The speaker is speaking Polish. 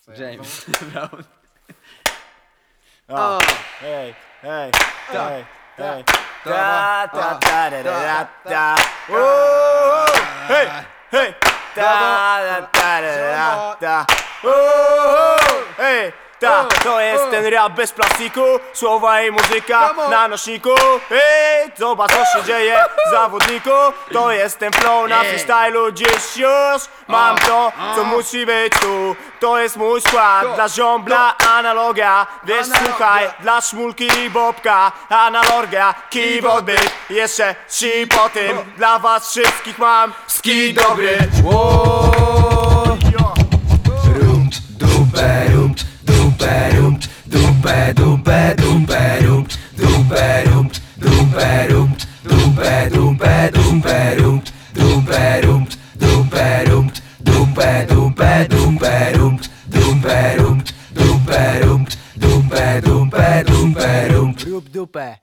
James Brown. O. Hej, hej, hej, hej. Da, da, da, da, da, da. Hej, hej. Da, da, da, da, da. Hej. To jest ten rap bez plastiku, słowa i muzyka na nośniku. Hej, zobacz co się dzieje, zawodniku. To jest ten flow na freestylu dziś już. Mam to, co musi być tu. To jest mój skład, dla ziombla analogia. Wiesz, słuchaj, dla szmulki i bobka analogia, keyboard beat. Jeszcze trzy po tym, dla was wszystkich mam ski dobry. Rumt, dupę, rumt, dupę, rumt, dupę, dupę, dupę, rumt, dupę, rumt, dupę, rumt, dupę, dupę, dupę, rumt, dupę, rumt, dupę, rumt, dupę, dupę, dupę, rumt, dupę, rumt, dupę, rumt, dupę, dupę, dupę, rumt. Rób dupę.